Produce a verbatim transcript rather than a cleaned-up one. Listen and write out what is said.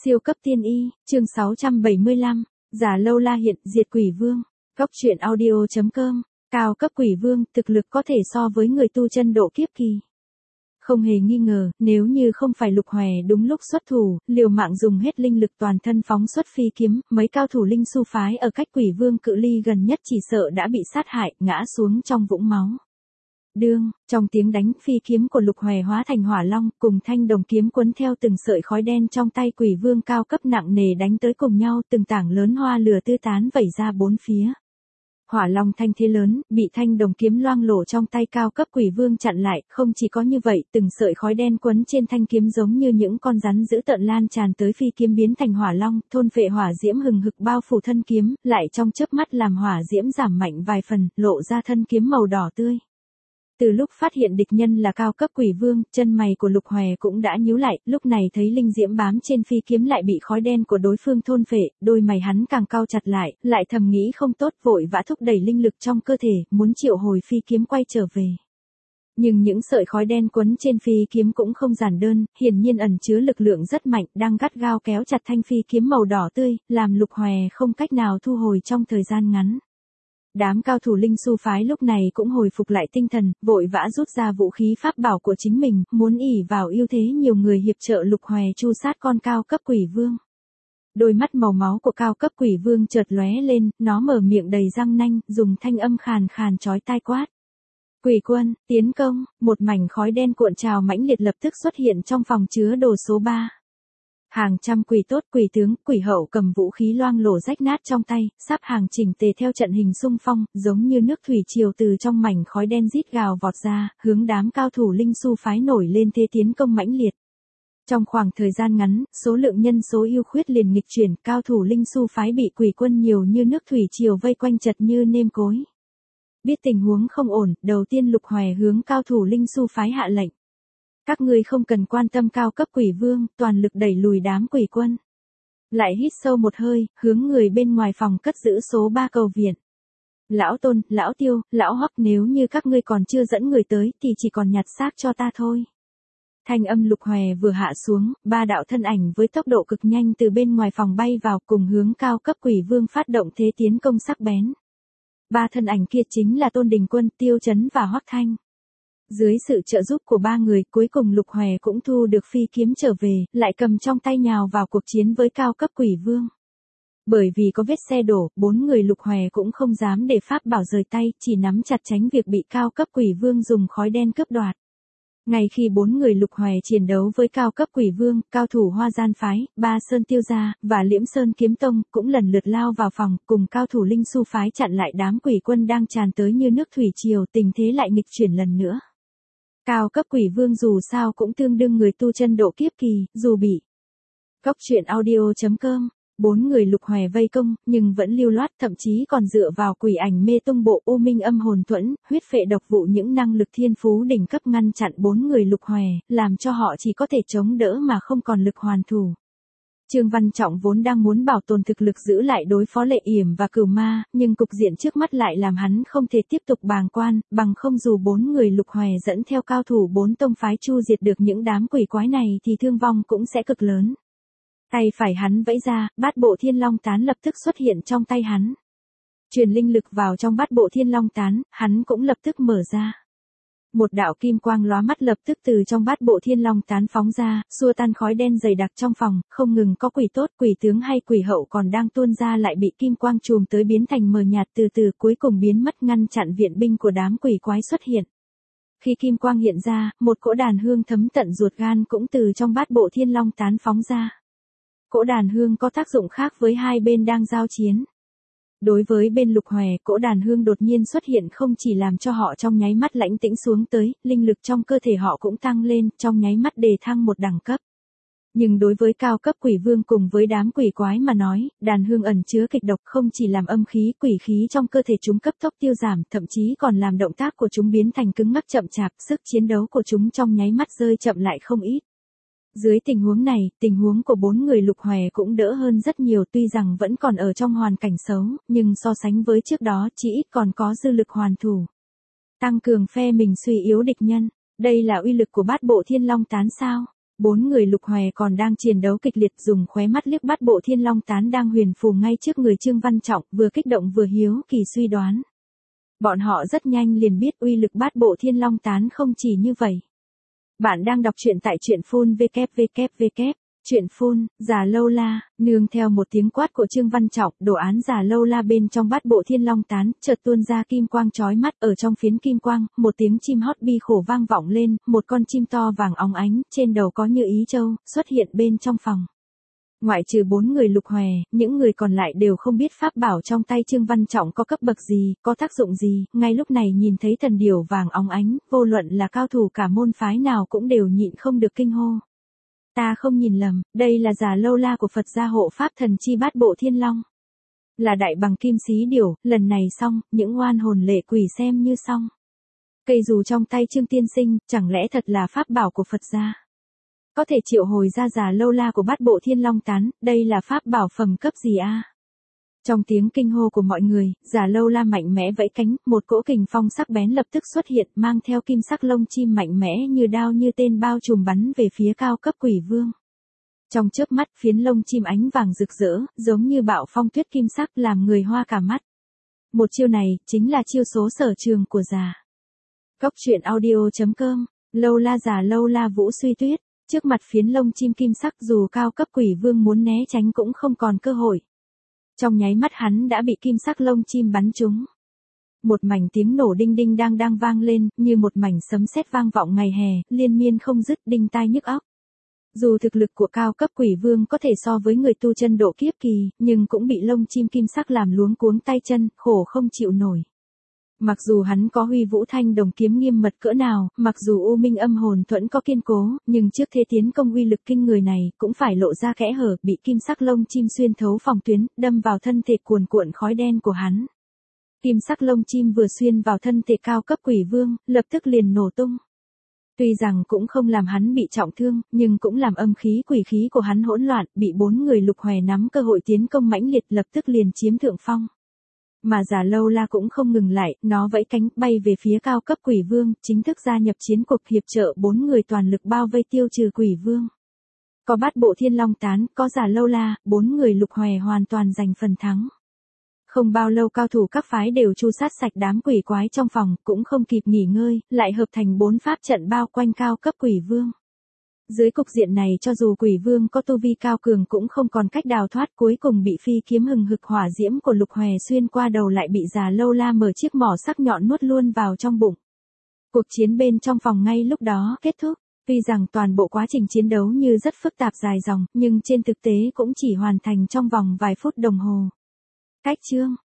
Siêu cấp tiên y, chương sáu trăm bảy mươi lăm, giả lâu la hiện, diệt quỷ vương. Góc truyện audio chấm com, cao cấp quỷ vương, thực lực có thể so với người tu chân độ kiếp kỳ. Không hề nghi ngờ, nếu như không phải Lục Hòe đúng lúc xuất thủ, liều mạng dùng hết linh lực toàn thân phóng xuất phi kiếm, mấy cao thủ linh su phái ở cách quỷ vương cự ly gần nhất chỉ sợ đã bị sát hại, ngã xuống trong vũng máu. Đương, trong tiếng đánh, phi kiếm của Lục Hòe hóa thành hỏa long, cùng thanh đồng kiếm quấn theo từng sợi khói đen trong tay quỷ vương cao cấp nặng nề đánh tới cùng nhau, từng tảng lớn hoa lửa tứ tán vẩy ra bốn phía. Hỏa long thanh thế lớn, bị thanh đồng kiếm loang lổ trong tay cao cấp quỷ vương chặn lại, không chỉ có như vậy, từng sợi khói đen quấn trên thanh kiếm giống như những con rắn dữ tợn lan tràn tới phi kiếm biến thành hỏa long, thôn phệ hỏa diễm hừng hực bao phủ thân kiếm, lại trong chớp mắt làm hỏa diễm giảm mạnh vài phần, lộ ra thân kiếm màu đỏ tươi. Từ lúc phát hiện địch nhân là cao cấp quỷ vương, chân mày của Lục Hòe cũng đã nhíu lại, lúc này thấy linh diễm bám trên phi kiếm lại bị khói đen của đối phương thôn phệ, đôi mày hắn càng cau chặt lại, lại thầm nghĩ không tốt, vội vã thúc đẩy linh lực trong cơ thể, muốn triệu hồi phi kiếm quay trở về. Nhưng những sợi khói đen quấn trên phi kiếm cũng không giản đơn, hiển nhiên ẩn chứa lực lượng rất mạnh, đang gắt gao kéo chặt thanh phi kiếm màu đỏ tươi, làm Lục Hòe không cách nào thu hồi trong thời gian ngắn. Đám cao thủ linh su phái lúc này cũng hồi phục lại tinh thần, vội vã rút ra vũ khí pháp bảo của chính mình, muốn ỷ vào ưu thế nhiều người hiệp trợ Lục Hòe tru sát con cao cấp quỷ vương. Đôi mắt màu máu của cao cấp quỷ vương chợt lóe lên, nó mở miệng đầy răng nanh, dùng thanh âm khàn khàn chói tai quát. Quỷ quân, tiến công, một mảnh khói đen cuộn trào mãnh liệt lập tức xuất hiện trong phòng chứa đồ số ba. Hàng trăm quỷ tốt, quỷ tướng, quỷ hậu cầm vũ khí loang lổ rách nát trong tay, sắp hàng chỉnh tề theo trận hình xung phong, giống như nước thủy triều từ trong mảnh khói đen rít gào vọt ra, hướng đám cao thủ linh su phái nổi lên thế tiến công mãnh liệt. Trong khoảng thời gian ngắn, số lượng nhân số ưu khuyết liền nghịch chuyển, cao thủ linh su phái bị quỷ quân nhiều như nước thủy triều vây quanh chật như nêm cối. Biết tình huống không ổn, đầu tiên Lục Hòe hướng cao thủ linh su phái hạ lệnh. Các ngươi không cần quan tâm cao cấp quỷ vương, toàn lực đẩy lùi đám quỷ quân. Lại hít sâu một hơi, hướng người bên ngoài phòng cất giữ số ba cầu viện. Lão Tôn, Lão Tiêu, Lão Hoắc, nếu như các ngươi còn chưa dẫn người tới thì chỉ còn nhặt xác cho ta thôi. Thanh âm Lục Hòe vừa hạ xuống, ba đạo thân ảnh với tốc độ cực nhanh từ bên ngoài phòng bay vào cùng hướng cao cấp quỷ vương phát động thế tiến công sắc bén. Ba thân ảnh kia chính là Tôn Đình Quân, Tiêu Chấn và Hoắc Thanh. Dưới sự trợ giúp của ba người, cuối cùng Lục Hòe cũng thu được phi kiếm trở về, lại cầm trong tay nhào vào cuộc chiến với cao cấp quỷ vương. Bởi vì có vết xe đổ, bốn người Lục Hòe cũng không dám để pháp bảo rời tay, chỉ nắm chặt tránh việc bị cao cấp quỷ vương dùng khói đen cướp đoạt. Ngay khi bốn người Lục Hòe chiến đấu với cao cấp quỷ vương, cao thủ Hoa Gian phái, Ba Sơn Tiêu gia và Liễm Sơn Kiếm Tông cũng lần lượt lao vào phòng, cùng cao thủ linh su phái chặn lại đám quỷ quân đang tràn tới như nước thủy triều, tình thế lại nghịch chuyển lần nữa. Cao cấp quỷ vương dù sao cũng tương đương người tu chân độ kiếp kỳ, dù bị Góc truyện audio chấm com, bốn người Lục Hòe vây công, nhưng vẫn lưu loát, thậm chí còn dựa vào quỷ ảnh mê tung bộ u minh âm hồn thuẫn, huyết phệ độc vụ những năng lực thiên phú đỉnh cấp ngăn chặn bốn người Lục Hòe, làm cho họ chỉ có thể chống đỡ mà không còn lực hoàn thủ. Trương Văn Trọng vốn đang muốn bảo tồn thực lực giữ lại đối phó Lệ Yểm và Cửu Ma, nhưng cục diện trước mắt lại làm hắn không thể tiếp tục bàng quan, bằng không dù bốn người Lục Hòe dẫn theo cao thủ bốn tông phái chu diệt được những đám quỷ quái này thì thương vong cũng sẽ cực lớn. Tay phải hắn vẫy ra, bát bộ thiên long tán lập tức xuất hiện trong tay hắn. Truyền linh lực vào trong bát bộ thiên long tán, hắn cũng lập tức mở ra. Một đạo kim quang lóa mắt lập tức từ trong bát bộ thiên long tán phóng ra, xua tan khói đen dày đặc trong phòng, không ngừng có quỷ tốt, quỷ tướng hay quỷ hậu còn đang tuôn ra lại bị kim quang chùm tới biến thành mờ nhạt từ từ cuối cùng biến mất ngăn chặn viện binh của đám quỷ quái xuất hiện. Khi kim quang hiện ra, một cỗ đàn hương thấm tận ruột gan cũng từ trong bát bộ thiên long tán phóng ra. Cỗ đàn hương có tác dụng khác với hai bên đang giao chiến. Đối với bên Lục Hòe, cỗ đàn hương đột nhiên xuất hiện không chỉ làm cho họ trong nháy mắt lãnh tĩnh xuống tới, linh lực trong cơ thể họ cũng tăng lên, trong nháy mắt đề thăng một đẳng cấp. Nhưng đối với cao cấp quỷ vương cùng với đám quỷ quái mà nói, đàn hương ẩn chứa kịch độc không chỉ làm âm khí quỷ khí trong cơ thể chúng cấp tốc tiêu giảm, thậm chí còn làm động tác của chúng biến thành cứng ngắc chậm chạp, sức chiến đấu của chúng trong nháy mắt rơi chậm lại không ít. Dưới tình huống này, tình huống của bốn người Lục Hòe cũng đỡ hơn rất nhiều, tuy rằng vẫn còn ở trong hoàn cảnh xấu, nhưng so sánh với trước đó chỉ ít còn có dư lực hoàn thủ. Tăng cường phe mình suy yếu địch nhân, đây là uy lực của bát bộ thiên long tán sao? Bốn người Lục Hòe còn đang chiến đấu kịch liệt, dùng khóe mắt liếc Bát Bộ Thiên Long Tán đang huyền phù ngay trước người Trương Văn Trọng, vừa kích động vừa hiếu kỳ suy đoán. Bọn họ rất nhanh liền biết uy lực Bát Bộ Thiên Long Tán không chỉ như vậy. Bạn đang đọc truyện tại truyện phun vê kép vê kép vê kép. Truyện phun, Già Lâu La, nương theo một tiếng quát của Trương Văn Trọng, đồ án Già Lâu La bên trong Bát Bộ Thiên Long Tán, chợt tuôn ra kim quang chói mắt, ở trong phiến kim quang, một tiếng chim hót bi khổ vang vọng lên, một con chim to vàng óng ánh, trên đầu có như ý châu, xuất hiện bên trong phòng. Ngoại trừ bốn người Lục Hòe, những người còn lại đều không biết pháp bảo trong tay Trương Văn Trọng có cấp bậc gì, có tác dụng gì, ngay lúc này nhìn thấy thần điểu vàng óng ánh, vô luận là cao thủ cả môn phái nào cũng đều nhịn không được kinh hô. Ta không nhìn lầm, đây là Già Lâu La của Phật gia hộ pháp thần chi Bát Bộ Thiên Long. Là đại bằng kim xí điểu, lần này xong, những oan hồn lệ quỷ xem như xong. Cây dù trong tay Trương tiên sinh, chẳng lẽ thật là pháp bảo của Phật gia? Có thể triệu hồi ra Già Lâu La của Bát Bộ Thiên Long Tán, đây là pháp bảo phẩm cấp gì a? Trong tiếng kinh hô của mọi người, Già Lâu La mạnh mẽ vẫy cánh, một cỗ kình phong sắc bén lập tức xuất hiện, mang theo kim sắc lông chim mạnh mẽ như đao như tên bao trùm bắn về phía cao cấp quỷ vương. Trong chớp mắt, phiến lông chim ánh vàng rực rỡ, giống như bạo phong tuyết kim sắc làm người hoa cả mắt. Một chiêu này, chính là chiêu số sở trường của già. Cốc truyện audio chấm com, Lâu La Già Lâu La Vũ Suy Tuyết, trước mặt phiến lông chim kim sắc dù cao cấp quỷ vương muốn né tránh cũng không còn cơ hội. Trong nháy mắt hắn đã bị kim sắc lông chim bắn trúng. Một mảnh tiếng nổ đinh đinh đang đang vang lên, như một mảnh sấm sét vang vọng ngày hè, liên miên không dứt, đinh tai nhức óc. Dù thực lực của cao cấp quỷ vương có thể so với người tu chân độ kiếp kỳ, nhưng cũng bị lông chim kim sắc làm luống cuống tay chân, khổ không chịu nổi. Mặc dù hắn có Huy Vũ Thanh Đồng kiếm nghiêm mật cỡ nào, mặc dù U Minh Âm Hồn Thuẫn có kiên cố, nhưng trước thế tiến công uy lực kinh người này, cũng phải lộ ra kẽ hở, bị kim sắc lông chim xuyên thấu phòng tuyến, đâm vào thân thể cuồn cuộn khói đen của hắn. Kim sắc lông chim vừa xuyên vào thân thể cao cấp quỷ vương, lập tức liền nổ tung. Tuy rằng cũng không làm hắn bị trọng thương, nhưng cũng làm âm khí quỷ khí của hắn hỗn loạn, bị bốn người Lục Hòe nắm cơ hội tiến công mãnh liệt, lập tức liền chiếm thượng phong. Mà Già Lâu La cũng không ngừng lại, nó vẫy cánh bay về phía cao cấp quỷ vương, chính thức gia nhập chiến cuộc hiệp trợ bốn người toàn lực bao vây tiêu trừ quỷ vương. Có Bát Bộ Thiên Long Tán, có Già Lâu La, bốn người Lục Hòe hoàn toàn giành phần thắng. Không bao lâu cao thủ các phái đều tru sát sạch đám quỷ quái trong phòng, cũng không kịp nghỉ ngơi, lại hợp thành bốn pháp trận bao quanh cao cấp quỷ vương. Dưới cục diện này cho dù quỷ vương có tu vi cao cường cũng không còn cách đào thoát, cuối cùng bị phi kiếm hừng hực hỏa diễm của Lục Hòe xuyên qua đầu, lại bị Già Lâu La mở chiếc mỏ sắc nhọn nuốt luôn vào trong bụng. Cuộc chiến bên trong phòng ngay lúc đó kết thúc. Tuy rằng toàn bộ quá trình chiến đấu như rất phức tạp dài dòng, nhưng trên thực tế cũng chỉ hoàn thành trong vòng vài phút đồng hồ. Cách chương